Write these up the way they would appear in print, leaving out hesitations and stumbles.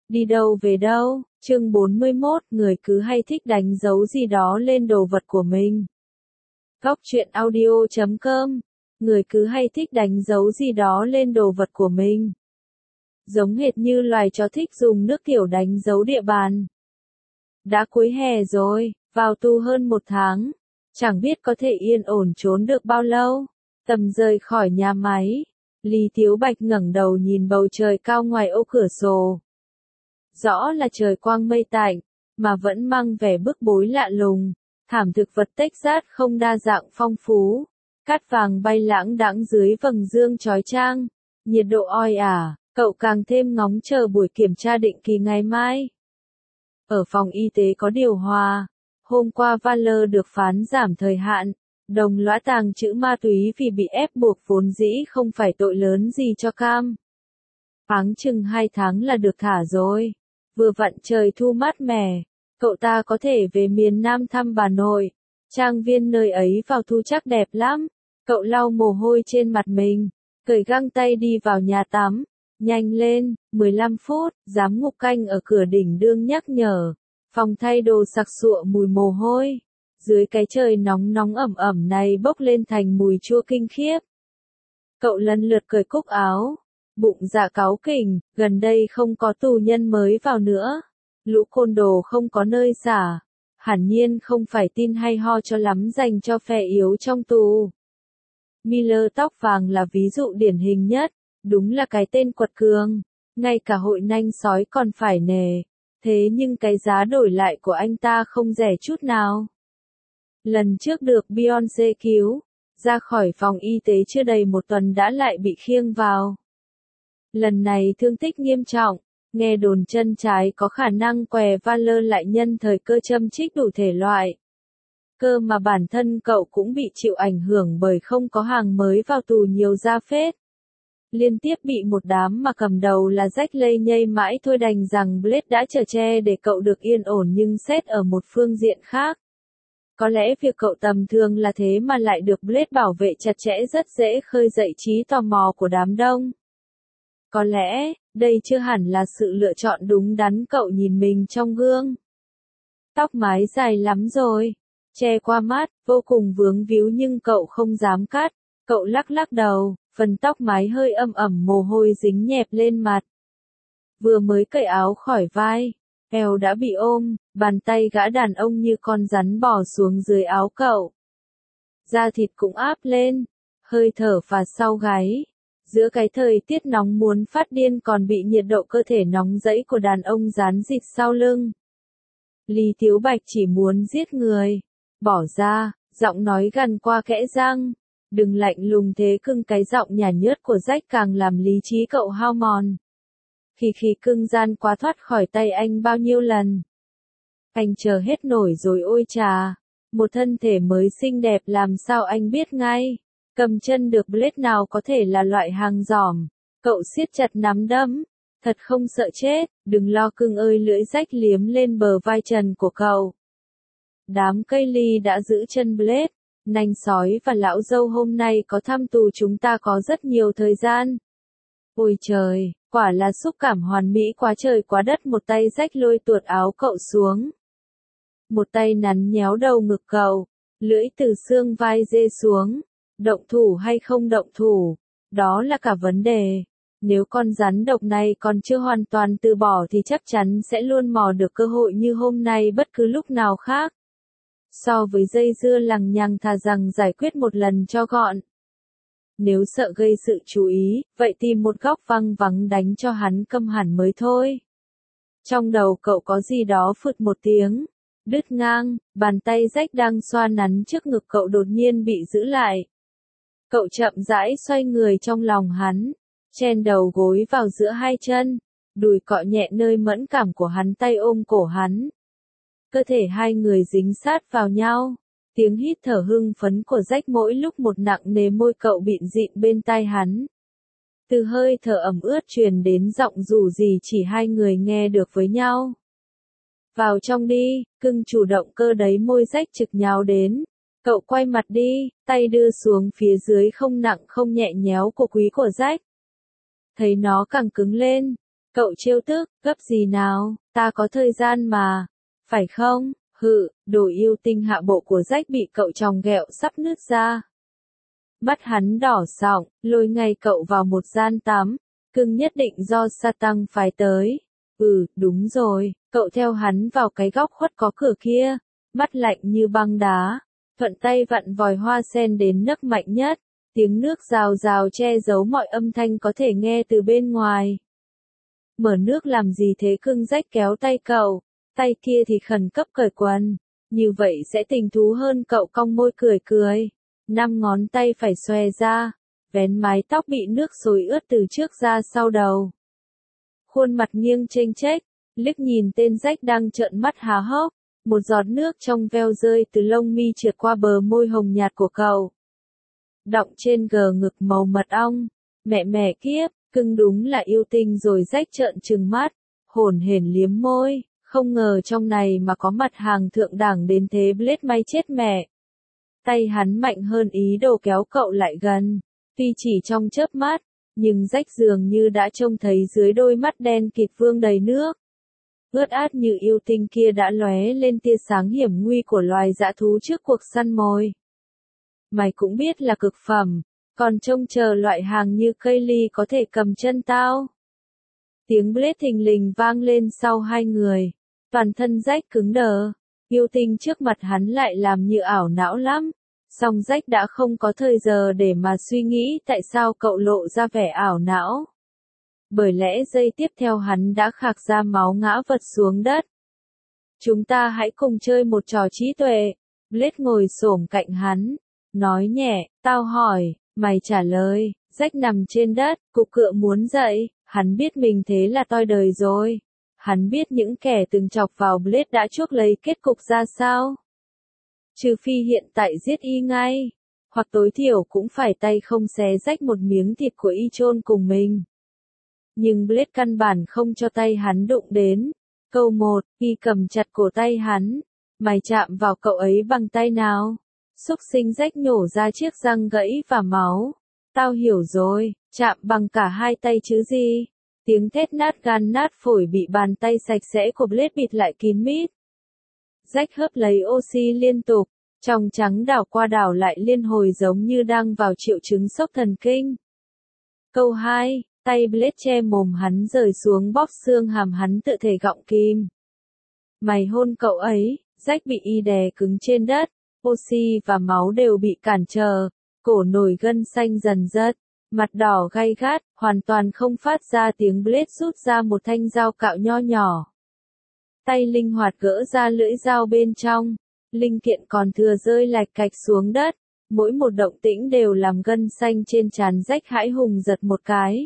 Đi đâu về đâu? Chương 41, người cứ hay thích đánh dấu gì đó lên đồ vật của mình. Góc truyện audio.com. Người cứ hay thích đánh dấu gì đó lên đồ vật của mình. Giống hệt như loài chó thích dùng nước tiểu đánh dấu địa bàn. Đã cuối hè rồi, vào tu hơn 1 tháng. Chẳng biết có thể yên ổn trốn được bao lâu. Tầm rời khỏi nhà máy. Lý Tiếu Bạch ngẩng đầu nhìn bầu trời cao ngoài ô cửa sổ. Rõ là trời quang mây tạnh, mà vẫn mang vẻ bức bối lạ lùng. Thảm thực vật Texas không đa dạng phong phú. Cát vàng bay lãng đãng dưới vầng dương chói chang. Nhiệt độ oi ả, cậu càng thêm ngóng chờ buổi kiểm tra định kỳ ngày mai. Ở phòng y tế có điều hòa. Hôm qua Valor được phán giảm thời hạn. Đồng lõa tàng trữ ma túy vì bị ép buộc vốn dĩ không phải tội lớn gì cho Cam. Áng chừng 2 tháng là được thả rồi. Vừa vặn trời thu mát mẻ, cậu ta có thể về miền Nam thăm bà nội. Trang viên nơi ấy vào thu chắc đẹp lắm. Cậu lau mồ hôi trên mặt mình, cởi găng tay đi vào nhà tắm. Nhanh lên, 15 phút, giám ngục canh ở cửa đỉnh đương nhắc nhở. Phòng thay đồ sặc sụa mùi mồ hôi. Dưới cái trời nóng nóng ẩm ẩm này bốc lên thành mùi chua kinh khiếp. Cậu lần lượt cởi cúc áo. Bụng dạ cáu kỉnh, gần đây không có tù nhân mới vào nữa. Lũ côn đồ không có nơi xả. Hẳn nhiên không phải tin hay ho cho lắm dành cho phe yếu trong tù. Miller tóc vàng là ví dụ điển hình nhất. Đúng là cái tên quật cường. Ngay cả hội nanh sói còn phải nể. Thế nhưng cái giá đổi lại của anh ta không rẻ chút nào. Lần trước được Beyoncé cứu, ra khỏi phòng y tế chưa đầy 1 tuần đã lại bị khiêng vào. Lần này thương tích nghiêm trọng, nghe đồn chân trái có khả năng què Valor lại nhân thời cơ châm chích đủ thể loại. Cơ mà bản thân cậu cũng bị chịu ảnh hưởng bởi không có hàng mới vào tù nhiều ra phết. Liên tiếp bị một đám mà cầm đầu là Jack lây nhây mãi thôi, đành rằng Blade đã chở che để cậu được yên ổn, nhưng xét ở một phương diện khác. Có lẽ việc cậu tầm thường là thế mà lại được Blade bảo vệ chặt chẽ rất dễ khơi dậy trí tò mò của đám đông. Có lẽ, đây chưa hẳn là sự lựa chọn đúng đắn. Cậu nhìn mình trong gương. Tóc mái dài lắm rồi, che qua mắt, vô cùng vướng víu nhưng cậu không dám cắt. Cậu lắc lắc đầu, phần tóc mái hơi ẩm ẩm mồ hôi dính nhẹp lên mặt. Vừa mới cởi áo khỏi vai, eo đã bị ôm, bàn tay gã đàn ông như con rắn bò xuống dưới áo cậu. Da thịt cũng áp lên, hơi thở phà sau gáy. Giữa cái thời tiết nóng muốn phát điên còn bị nhiệt độ cơ thể nóng rẫy của đàn ông rán rịt sau lưng. Lý Tiếu Bạch chỉ muốn giết người. Bỏ ra, giọng nói gằn qua kẽ răng. Đừng lạnh lùng thế cưng, cái giọng nhả nhớt của Jack càng làm lý trí cậu hao mòn. Khi cưng gian quá thoát khỏi tay anh bao nhiêu lần. Anh chờ hết nổi rồi, ôi chà. Một thân thể mới xinh đẹp làm sao anh biết ngay. Cầm chân được Blade nào có thể là loại hàng giỏm. Cậu siết chặt nắm đấm. Thật không sợ chết, đừng lo cưng ơi, lưỡi Jack liếm lên bờ vai trần của cậu. Đám cây ly đã giữ chân Blade. Nanh sói và lão dâu hôm nay có thăm tù, chúng ta có rất nhiều thời gian. Ôi trời, quả là xúc cảm hoàn mỹ quá trời quá đất. Một tay Jack lôi tuột áo cậu xuống. Một tay nắn nhéo đầu ngực cậu. Lưỡi từ xương vai rê xuống. Động thủ hay không động thủ, đó là cả vấn đề. Nếu con rắn độc này còn chưa hoàn toàn từ bỏ thì chắc chắn sẽ luôn mò được cơ hội như hôm nay bất cứ lúc nào khác. So với dây dưa lằng nhằng, thà rằng giải quyết một lần cho gọn. Nếu sợ gây sự chú ý, vậy tìm một góc vắng vắng đánh cho hắn câm hẳn mới thôi. Trong đầu cậu có gì đó phụt một tiếng. Đứt ngang, bàn tay Jack đang xoa nắn trước ngực cậu đột nhiên bị giữ lại. Cậu chậm rãi xoay người trong lòng hắn, chen đầu gối vào giữa hai chân, đùi cọ nhẹ nơi mẫn cảm của hắn, tay ôm cổ hắn. Cơ thể hai người dính sát vào nhau, tiếng hít thở hưng phấn của Jack mỗi lúc một nặng nề, môi cậu bịn dịn bên tai hắn. Từ hơi thở ẩm ướt truyền đến giọng dù gì chỉ hai người nghe được với nhau. Vào trong đi, cưng, chủ động cơ đấy. Môi Jack trực nhào đến. Cậu quay mặt đi, tay đưa xuống phía dưới không nặng không nhẹ nhéo cổ quý của Jack. Thấy nó càng cứng lên, Cậu trêu tức, gấp gì nào, ta có thời gian mà. Phải không? Hự, đồ yêu tinh hạ bộ của Jack bị cậu tròng ghẹo sắp nứt ra. Mắt hắn đỏ sọng, lôi ngay cậu vào một gian tắm. Cưng nhất định do Satan phái tới. Đúng rồi, cậu theo hắn vào cái góc khuất có cửa kia. Mắt lạnh như băng đá. Thuận tay vặn vòi hoa sen đến nấc mạnh nhất. Tiếng nước rào rào che giấu mọi âm thanh có thể nghe từ bên ngoài. Mở nước làm gì thế, cưng Jack kéo tay cậu. Tay kia thì khẩn cấp cởi quần. Như vậy sẽ tình thú hơn, cậu cong môi cười cười. 5 ngón tay phải xòe ra. Vén mái tóc bị nước xối ướt từ trước ra sau đầu. Khuôn mặt nghiêng chênh chếch. Liếc nhìn tên Jack đang trợn mắt há hốc. Một giọt nước trong veo rơi từ lông mi trượt qua bờ môi hồng nhạt của cậu. Đọng trên gờ ngực màu mật ong. Mẹ kiếp, cưng đúng là yêu tinh rồi. Jack trợn trừng mắt. Hổn hển liếm môi. Không ngờ trong này mà có mặt hàng thượng đẳng đến thế. Blade may chết mẹ. Tay hắn mạnh hơn ý đồ kéo cậu lại gần. Tuy chỉ trong chớp mắt, nhưng Jack dường như đã trông thấy dưới đôi mắt đen kịt vương đầy nước. Ướt át như yêu tinh kia đã lóe lên tia sáng hiểm nguy của loài dã thú trước cuộc săn mồi. Mày cũng biết là cực phẩm, còn trông chờ loại hàng như cây ly có thể cầm chân tao. Tiếng Blade thình lình vang lên sau hai người. Toàn thân Jack cứng đờ. Yêu tinh trước mặt hắn lại làm như ảo não lắm. Song Jack đã không có thời giờ để mà suy nghĩ tại sao cậu lộ ra vẻ ảo não. Bởi lẽ giây tiếp theo hắn đã khạc ra máu ngã vật xuống đất. Chúng ta hãy cùng chơi một trò trí tuệ. Blade ngồi xổm cạnh hắn. Nói nhẹ, tao hỏi, mày trả lời. Jack nằm trên đất, cục cựa muốn dậy. Hắn biết mình thế là toi đời rồi. Hắn biết những kẻ từng chọc vào Blade đã chuốc lấy kết cục ra sao. Trừ phi hiện tại giết y ngay. Hoặc tối thiểu cũng phải tay không xé rách một miếng thịt của y chôn cùng mình. Nhưng Blade căn bản không cho tay hắn đụng đến. Câu 1, y cầm chặt cổ tay hắn. Mày chạm vào cậu ấy bằng tay nào? Xúc sinh Jack nhổ ra chiếc răng gãy và máu. Tao hiểu rồi, chạm bằng cả hai tay chứ gì. Tiếng thét nát gan nát phổi bị bàn tay sạch sẽ của Blade bịt lại kín mít. Jack hớp lấy oxy liên tục, trong trắng đảo qua đảo lại liên hồi giống như đang vào triệu chứng sốc thần kinh. Câu 2, tay Blade che mồm hắn rời xuống bóp xương hàm hắn tự thể gọng kìm. Mày hôn cậu ấy. Jack bị y đè cứng trên đất, oxy và máu đều bị cản trở, cổ nổi gân xanh dần dật, mặt đỏ gay gắt, hoàn toàn không phát ra tiếng. Blade rút ra một thanh dao cạo nho nhỏ. Tay linh hoạt gỡ ra lưỡi dao bên trong, linh kiện còn thừa rơi lạch cạch xuống đất, mỗi một động tĩnh đều làm gân xanh trên trán Jack hãi hùng giật một cái.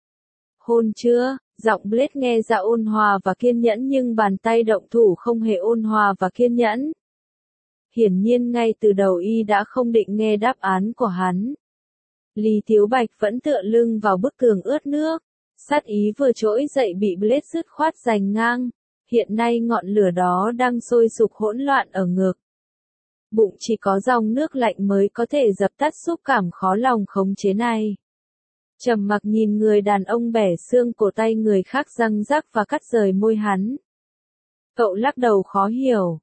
Hôn chưa? Giọng Blade nghe ra ôn hòa và kiên nhẫn nhưng bàn tay động thủ không hề ôn hòa và kiên nhẫn. Hiển nhiên ngay từ đầu y đã không định nghe đáp án của hắn. Lý Thiếu Bạch vẫn tựa lưng vào bức tường ướt nước. Sát ý vừa trỗi dậy bị Blade dứt khoát giành ngang. Hiện nay ngọn lửa đó đang sôi sục hỗn loạn ở ngực. Bụng chỉ có dòng nước lạnh mới có thể dập tắt xúc cảm khó lòng khống chế này. Trầm mặc nhìn người đàn ông bẻ xương cổ tay người khác răng rắc và cắt rời môi hắn. Cậu lắc đầu khó hiểu.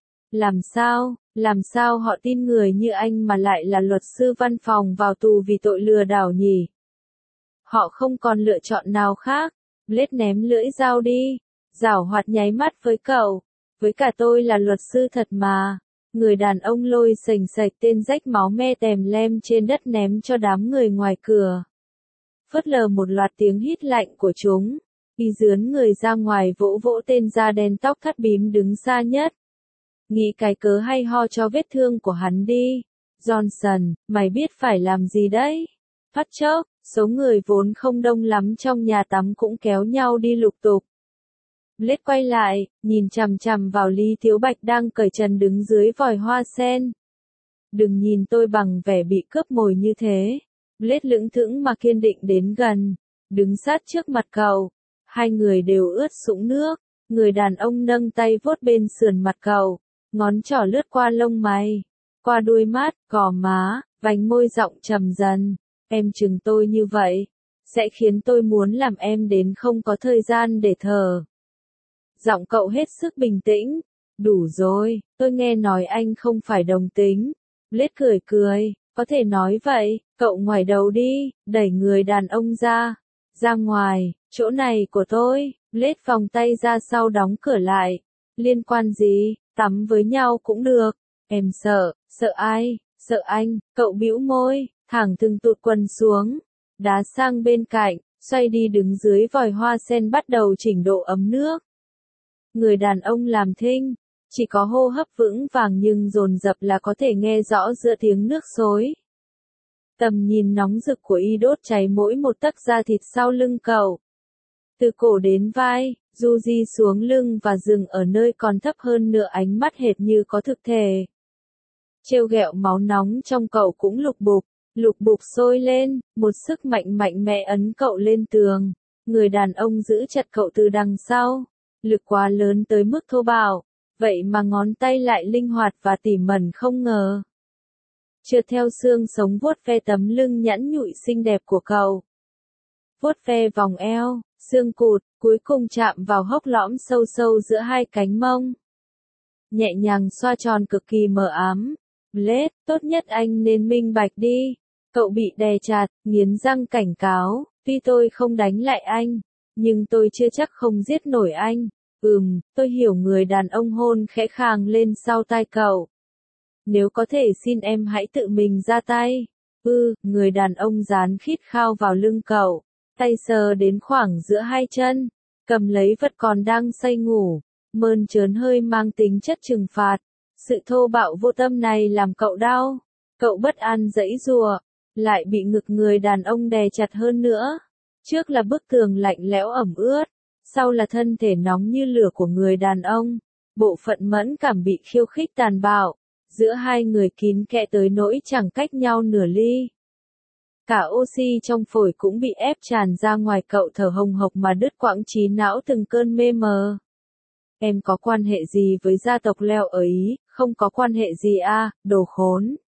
Làm sao họ tin người như anh mà lại là luật sư văn phòng vào tù vì tội lừa đảo nhỉ? Họ không còn lựa chọn nào khác. Blade ném lưỡi dao đi. Giảo hoạt nháy mắt với cậu. Với cả tôi là luật sư thật mà. Người đàn ông lôi sềnh sạch tên Jack máu me tèm lem trên đất ném cho đám người ngoài cửa. Phớt lờ một loạt tiếng hít lạnh của chúng. Y dướn người ra ngoài vỗ vỗ tên da đen tóc thắt bím đứng xa nhất. Nghĩ cái cớ hay ho cho vết thương của hắn đi. Johnson, mày biết phải làm gì đấy? Phát chốc, số người vốn không đông lắm trong nhà tắm cũng kéo nhau đi lục tục. Blade quay lại, nhìn chằm chằm vào Lý Thiếu Bạch đang cởi trần đứng dưới vòi hoa sen. Đừng nhìn tôi bằng vẻ bị cướp mồi như thế. Blade lững thững mà kiên định đến gần, đứng sát trước mặt cậu. Hai người đều ướt sũng nước. Người đàn ông nâng tay vuốt bên sườn mặt cậu, ngón trỏ lướt qua lông mày, qua đuôi mắt, gò má, vành môi giọng trầm dần. Em chừng tôi như vậy. sẽ khiến tôi muốn làm em đến không có thời gian để thở. Giọng cậu hết sức bình tĩnh. Đủ rồi, tôi nghe nói anh không phải đồng tính. Blade cười cười, có thể nói vậy, cậu ngoảnh đầu đi, đẩy người đàn ông ra. Ra ngoài, chỗ này của tôi. Blade vòng tay ra sau đóng cửa lại. Liên quan gì, tắm với nhau cũng được. Em sợ ai, sợ anh, cậu bĩu môi, thẳng thừng tụt quần xuống. Đá sang bên cạnh, xoay đi đứng dưới vòi hoa sen bắt đầu chỉnh độ ấm nước. Người đàn ông làm thinh, chỉ có hô hấp vững vàng nhưng dồn dập là có thể nghe rõ giữa tiếng nước xối. Tầm nhìn nóng rực của y đốt cháy mỗi một tấc da thịt sau lưng cậu. Từ cổ đến vai, du di xuống lưng và dừng ở nơi còn thấp hơn nửa ánh mắt hệt như có thực thể. Trêu ghẹo máu nóng trong cậu cũng lục bục sôi lên, một sức mạnh mạnh mẽ ấn cậu lên tường. Người đàn ông giữ chặt cậu từ đằng sau, lực quá lớn tới mức thô bạo, vậy mà ngón tay lại linh hoạt và tỉ mẩn không ngờ. Trượt theo xương sống vuốt ve tấm lưng nhẵn nhụi xinh đẹp của cậu. Vuốt ve vòng eo, xương cụt, cuối cùng chạm vào hốc lõm sâu sâu giữa hai cánh mông. Nhẹ nhàng xoa tròn cực kỳ mờ ám. Blade, tốt nhất anh nên minh bạch đi. Cậu bị đè chặt, nghiến răng cảnh cáo, tuy tôi không đánh lại anh, nhưng tôi chưa chắc không giết nổi anh. Tôi hiểu. Người đàn ông hôn khẽ khàng lên sau tai cậu. Nếu có thể xin em hãy tự mình ra tay. Người đàn ông dán khít khao vào lưng cậu, tay sờ đến khoảng giữa hai chân, cầm lấy vật còn đang say ngủ, mơn trớn hơi mang tính chất trừng phạt. Sự thô bạo vô tâm này làm cậu đau. Cậu bất an giãy giụa, lại bị ngực người đàn ông đè chặt hơn nữa. Trước là bức tường lạnh lẽo ẩm ướt, sau là thân thể nóng như lửa của người đàn ông. Bộ phận mẫn cảm bị khiêu khích tàn bạo, giữa hai người kín kẽ tới nỗi chẳng cách nhau nửa ly. Cả oxy trong phổi cũng bị ép tràn ra ngoài, cậu thở hồng hộc mà đứt quãng trí não từng cơn mê mờ. Em có quan hệ gì với gia tộc Leo ở Ý? Không có quan hệ gì à, đồ khốn.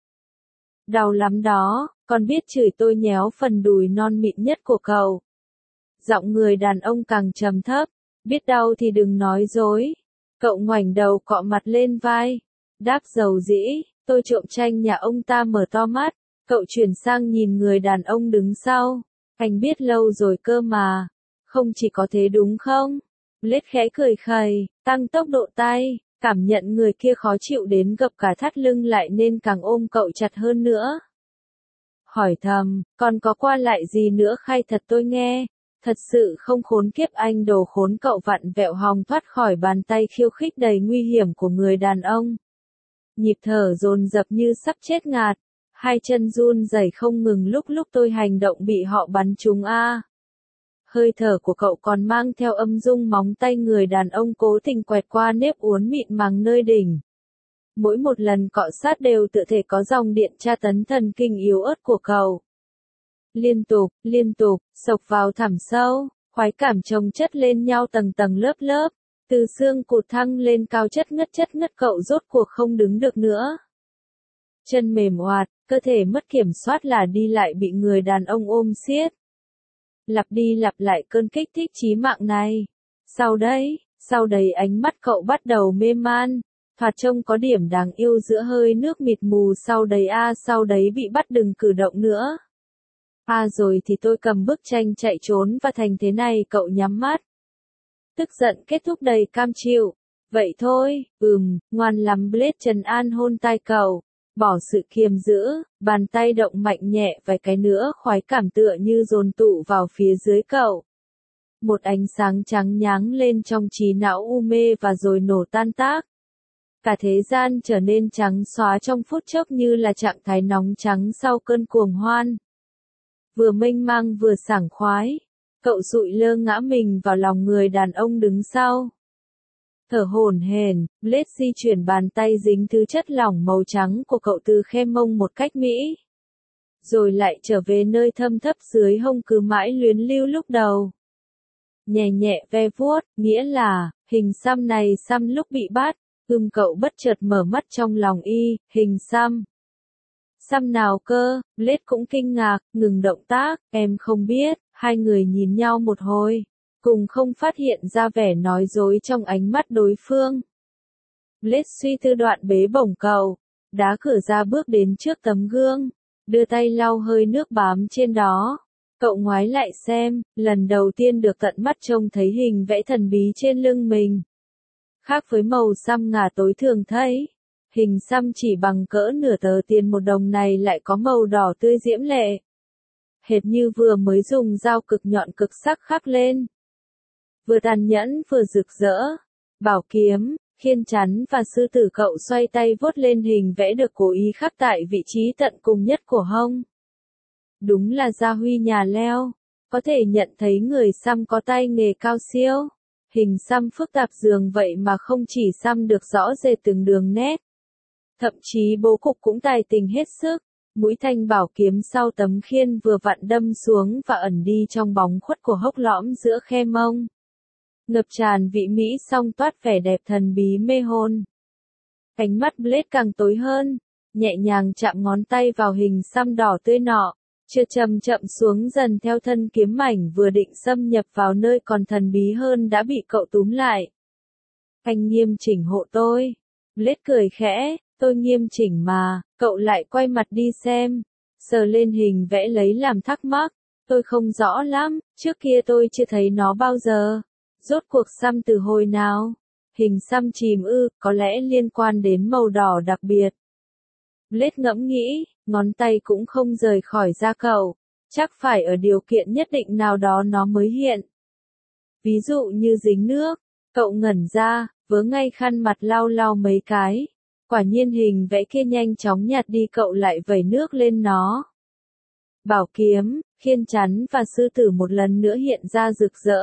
Đau lắm đó, còn biết chửi tôi nhéo phần đùi non mịn nhất của cậu. Giọng người đàn ông càng trầm thấp, biết đau thì đừng nói dối. Cậu ngoảnh đầu cọ mặt lên vai, đáp dầu dĩ, tôi trộm tranh nhà ông ta. Mở to mắt, cậu chuyển sang nhìn người đàn ông đứng sau. Anh biết lâu rồi cơ mà, không chỉ có thế đúng không? Blade khẽ cười khẩy, tăng tốc độ tay, cảm nhận người kia khó chịu đến gập cả thắt lưng lại nên càng ôm cậu chặt hơn nữa. Hỏi thầm, còn có qua lại gì nữa khai thật tôi nghe. Thật sự không khốn kiếp anh đồ khốn. Cậu vặn vẹo hòng thoát khỏi bàn tay khiêu khích đầy nguy hiểm của người đàn ông. Nhịp thở dồn dập như sắp chết ngạt, hai chân run rẩy không ngừng, lúc tôi hành động bị họ bắn trúng a. Hơi thở của cậu còn mang theo âm dung móng tay người đàn ông cố tình quẹt qua nếp uốn mịn màng nơi đỉnh. Mỗi một lần cọ sát đều tựa thể có dòng điện tra tấn thần kinh yếu ớt của cậu. Liên tục, xộc vào thẳm sâu, khoái cảm chồng chất lên nhau tầng tầng lớp lớp, từ xương cụt thăng lên cao chất ngất cậu rốt cuộc không đứng được nữa. Chân mềm oạt, cơ thể mất kiểm soát là đi lại bị người đàn ông ôm siết. Lặp đi lặp lại cơn kích thích chí mạng này. Sau đấy ánh mắt cậu bắt đầu mê man, thoạt trông có điểm đáng yêu giữa hơi nước mịt mù. Sau đấy bị bắt đừng cử động nữa. Rồi thì tôi cầm bức tranh chạy trốn và thành thế này. Cậu nhắm mắt. Tức giận kết thúc đầy cam chịu. Vậy thôi, ngoan lắm. Blade trấn an hôn tai cậu, bỏ sự kiềm giữ, bàn tay động mạnh nhẹ vài cái nữa, khoái cảm tựa như dồn tụ vào phía dưới cậu. Một ánh sáng trắng nháng lên trong trí não u mê và rồi nổ tan tác. Cả thế gian trở nên trắng xóa trong phút chốc như là trạng thái nóng trắng sau cơn cuồng hoan. Vừa mênh mang vừa sảng khoái, cậu sụi lơ ngã mình vào lòng người đàn ông đứng sau. Thở hổn hển, Blade di chuyển bàn tay dính thứ chất lỏng màu trắng của cậu từ khe mông một cách mỹ. Rồi lại trở về nơi thâm thấp dưới hông cứ mãi luyến lưu lúc đầu. Nhẹ nhẹ ve vuốt, nghĩa là, hình xăm này xăm lúc bị bắt. Cậu bất chợt mở mắt trong lòng y, hình xăm. Xăm nào cơ? Blade cũng kinh ngạc, ngừng động tác, em không biết, Hai người nhìn nhau một hồi, cùng không phát hiện ra vẻ nói dối trong ánh mắt đối phương. Blake suy tư đoạn bế bổng cậu, đá cửa ra bước đến trước tấm gương, đưa tay lau hơi nước bám trên đó. Cậu ngoái lại xem, lần đầu tiên được tận mắt trông thấy hình vẽ thần bí trên lưng mình. Khác với màu xăm ngà tối thường thấy, hình xăm chỉ bằng cỡ nửa tờ tiền 1 đồng này lại có màu đỏ tươi diễm lệ. Hệt như vừa mới dùng dao cực nhọn cực sắc khắc lên. Vừa tàn nhẫn vừa rực rỡ. Bảo kiếm, khiên chắn và sư tử cậu xoay tay vuốt lên hình vẽ được cố ý khắc tại vị trí tận cùng nhất của hông. Đúng là gia huy nhà leo. Có thể nhận thấy người xăm có tay nghề cao siêu. Hình xăm phức tạp dường vậy mà không chỉ xăm được rõ rệt từng đường nét. Thậm chí bố cục cũng tài tình hết sức. Mũi thanh bảo kiếm sau tấm khiên vừa vặn đâm xuống và ẩn đi trong bóng khuất của hốc lõm giữa khe mông. Ngập tràn vị mỹ song toát vẻ đẹp thần bí mê hồn. Ánh mắt Blake càng tối hơn, nhẹ nhàng chạm ngón tay vào hình xăm đỏ tươi nọ, chưa chậm chậm xuống dần theo thân kiếm mảnh vừa định xâm nhập vào nơi còn thần bí hơn đã bị cậu túm lại. Anh nghiêm chỉnh hộ tôi. Blake cười khẽ, tôi nghiêm chỉnh mà, cậu lại quay mặt đi xem, sờ lên hình vẽ lấy làm thắc mắc, tôi không rõ lắm, trước kia tôi chưa thấy nó bao giờ. Rốt cuộc xăm từ hồi nào? Hình xăm chìm có lẽ liên quan đến màu đỏ đặc biệt. Blake ngẫm nghĩ, ngón tay cũng không rời khỏi da cậu, chắc phải ở điều kiện nhất định nào đó nó mới hiện. Ví dụ như dính nước, cậu ngẩn ra, vớ ngay khăn mặt lau lau mấy cái. Quả nhiên hình vẽ kia nhanh chóng nhạt đi, cậu lại vẩy nước lên nó. Bảo kiếm, khiên chắn và sư tử một lần nữa hiện ra rực rỡ.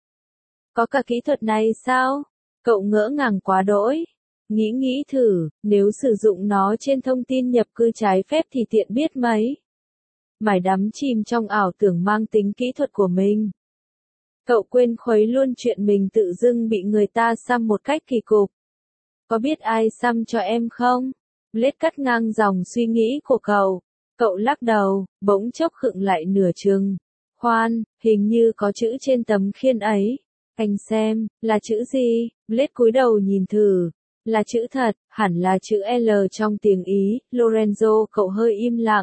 Có cả kỹ thuật này sao? Cậu ngỡ ngàng quá đỗi. Nghĩ thử, nếu sử dụng nó trên thông tin nhập cư trái phép thì tiện biết mấy. Mải đắm chìm trong ảo tưởng mang tính kỹ thuật của mình. Cậu quên khuấy luôn chuyện mình tự dưng bị người ta xăm một cách kỳ cục. Có biết ai xăm cho em không? Blake cắt ngang dòng suy nghĩ của cậu. Cậu lắc đầu, bỗng chốc khựng lại nửa chừng. Khoan, hình như có chữ trên tấm khiên ấy. Anh xem, là chữ gì? Blake cúi đầu nhìn thử. Là chữ thật, hẳn là chữ L trong tiếng Ý. Lorenzo, cậu hơi im lặng.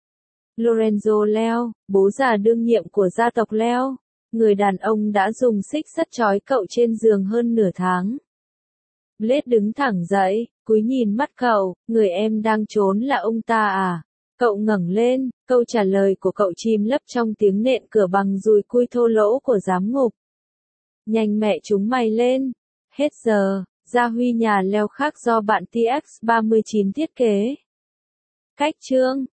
Lorenzo Leo, bố già đương nhiệm của gia tộc Leo. Người đàn ông đã dùng xích sắt trói cậu trên giường hơn nửa tháng. Blake đứng thẳng dậy, cúi nhìn mắt cậu, người em đang trốn là ông ta à? Cậu ngẩng lên, câu trả lời của cậu chìm lấp trong tiếng nện cửa bằng dùi cui thô lỗ của giám ngục. Nhanh mẹ chúng mày lên. Hết giờ, gia huy nhà leo khác do bạn TX39 thiết kế. Cách chương